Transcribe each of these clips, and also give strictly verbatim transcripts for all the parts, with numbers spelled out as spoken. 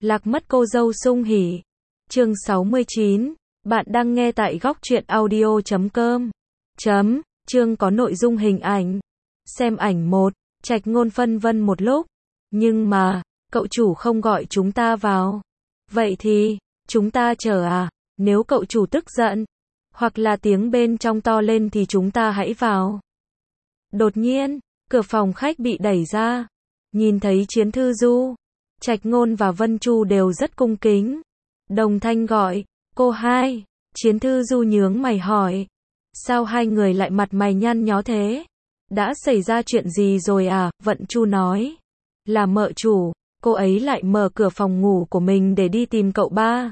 Lạc mất cô dâu sung hỉ. Chương sáu mươi chín. Bạn đang nghe tại góc truyện audio chấm com. Chấm, chương có nội dung hình ảnh. Xem ảnh một. Trạch Ngôn phân vân một lúc. Nhưng mà, cậu chủ không gọi chúng ta vào. Vậy thì, chúng ta chờ à? Nếu cậu chủ tức giận, hoặc là tiếng bên trong to lên thì chúng ta hãy vào. Đột nhiên, cửa phòng khách bị đẩy ra. Nhìn thấy Chiến Thư Du, Trạch Ngôn và Vân Chu đều rất cung kính. Đồng thanh gọi, cô hai. Chiến Thư Du nhướng mày hỏi, sao hai người lại mặt mày nhăn nhó thế? Đã xảy ra chuyện gì rồi à? Vận Chu nói, là mợ chủ, cô ấy lại mở cửa phòng ngủ của mình để đi tìm cậu ba.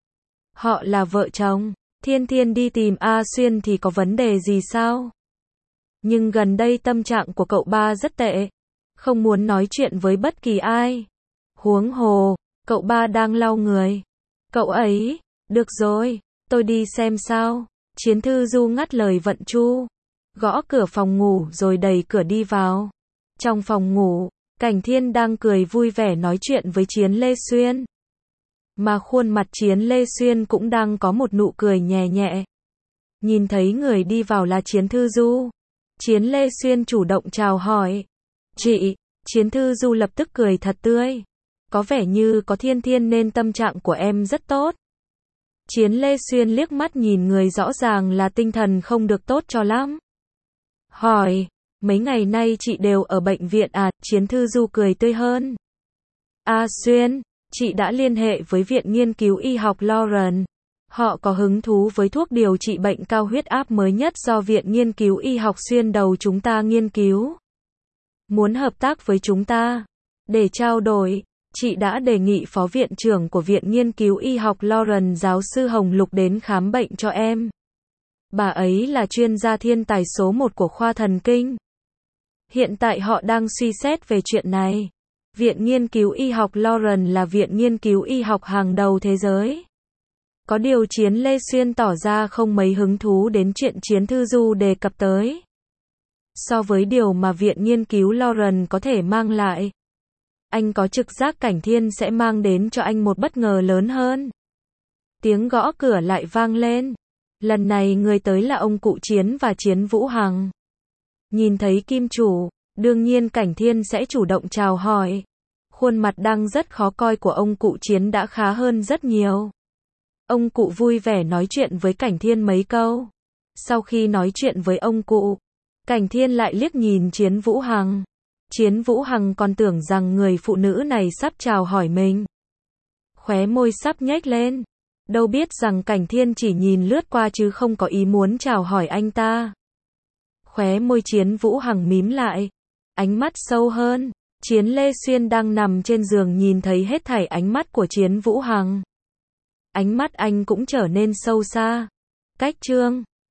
Họ là vợ chồng, Thiên Thiên đi tìm A Xuyên thì có vấn đề gì sao? Nhưng gần đây tâm trạng của cậu ba rất tệ, không muốn nói chuyện với bất kỳ ai. Huống hồ, cậu ba đang lau người. Cậu ấy, được rồi, tôi đi xem sao. Chiến Thư Du ngắt lời Vận Chu, gõ cửa phòng ngủ rồi đẩy cửa đi vào. Trong phòng ngủ, Cảnh Thiên đang cười vui vẻ nói chuyện với Chiến Lê Xuyên. Mà khuôn mặt Chiến Lê Xuyên cũng đang có một nụ cười nhẹ nhẹ. Nhìn thấy người đi vào là Chiến Thư Du, Chiến Lê Xuyên chủ động chào hỏi. Chị, Chiến Thư Du lập tức cười thật tươi. Có vẻ như có Thiên Thiên nên tâm trạng của em rất tốt. Chiến Lê Xuyên liếc mắt nhìn người rõ ràng là tinh thần không được tốt cho lắm. Hỏi, mấy ngày nay chị đều ở bệnh viện à? Chiến Thư Du cười tươi hơn. A Xuyên, chị đã liên hệ với Viện Nghiên cứu Y học Lauren. Họ có hứng thú với thuốc điều trị bệnh cao huyết áp mới nhất do Viện Nghiên cứu Y học Xuyên đầu chúng ta nghiên cứu. Muốn hợp tác với chúng ta. Để trao đổi, chị đã đề nghị Phó Viện trưởng của Viện Nghiên cứu Y học Lauren giáo sư Hồng Lục đến khám bệnh cho em. Bà ấy là chuyên gia thiên tài số một của khoa thần kinh. Hiện tại họ đang suy xét về chuyện này. Viện Nghiên cứu Y học Lauren là viện nghiên cứu y học hàng đầu thế giới. Có điều Chiến Lê Xuyên tỏ ra không mấy hứng thú đến chuyện Chiến Thư Du đề cập tới. So với điều mà Viện Nghiên cứu Lauren có thể mang lại, anh có trực giác Cảnh Thiên sẽ mang đến cho anh một bất ngờ lớn hơn. Tiếng gõ cửa lại vang lên. Lần này người tới là ông cụ Chiến và Chiến Vũ Hằng. Nhìn thấy kim chủ, đương nhiên Cảnh Thiên sẽ chủ động chào hỏi. Khuôn mặt đang rất khó coi của ông cụ Chiến đã khá hơn rất nhiều. Ông cụ vui vẻ nói chuyện với Cảnh Thiên mấy câu. Sau khi nói chuyện với ông cụ, Cảnh Thiên lại liếc nhìn Chiến Vũ Hằng. Chiến Vũ Hằng còn tưởng rằng người phụ nữ này sắp chào hỏi mình. Khóe môi sắp nhếch lên. Đâu biết rằng Cảnh Thiên chỉ nhìn lướt qua chứ không có ý muốn chào hỏi anh ta. Khóe môi Chiến Vũ Hằng mím lại. Ánh mắt sâu hơn. Chiến Lê Xuyên đang nằm trên giường nhìn thấy hết thảy ánh mắt của Chiến Vũ Hằng. Ánh mắt anh cũng trở nên sâu xa. Cách chương